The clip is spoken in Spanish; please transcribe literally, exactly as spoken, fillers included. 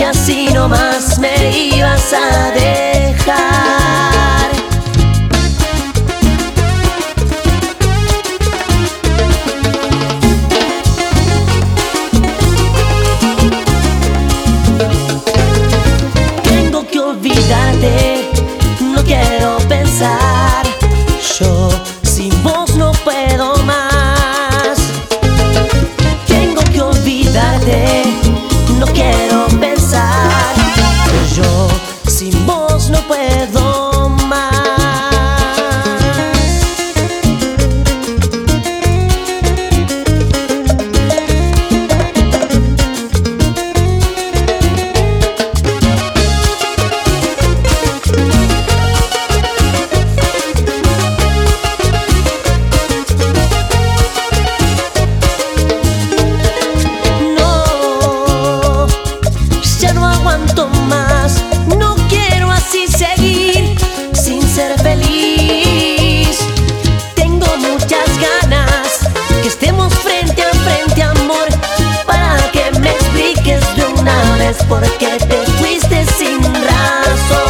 que así nomás me ibas a dejar. Tengo que olvidarte, no quiero pensar. Yo sin vos no puedo más. Tengo que olvidarte, no quiero pensar. Yo sin vos no puedo más. Porque te fuiste sin razón.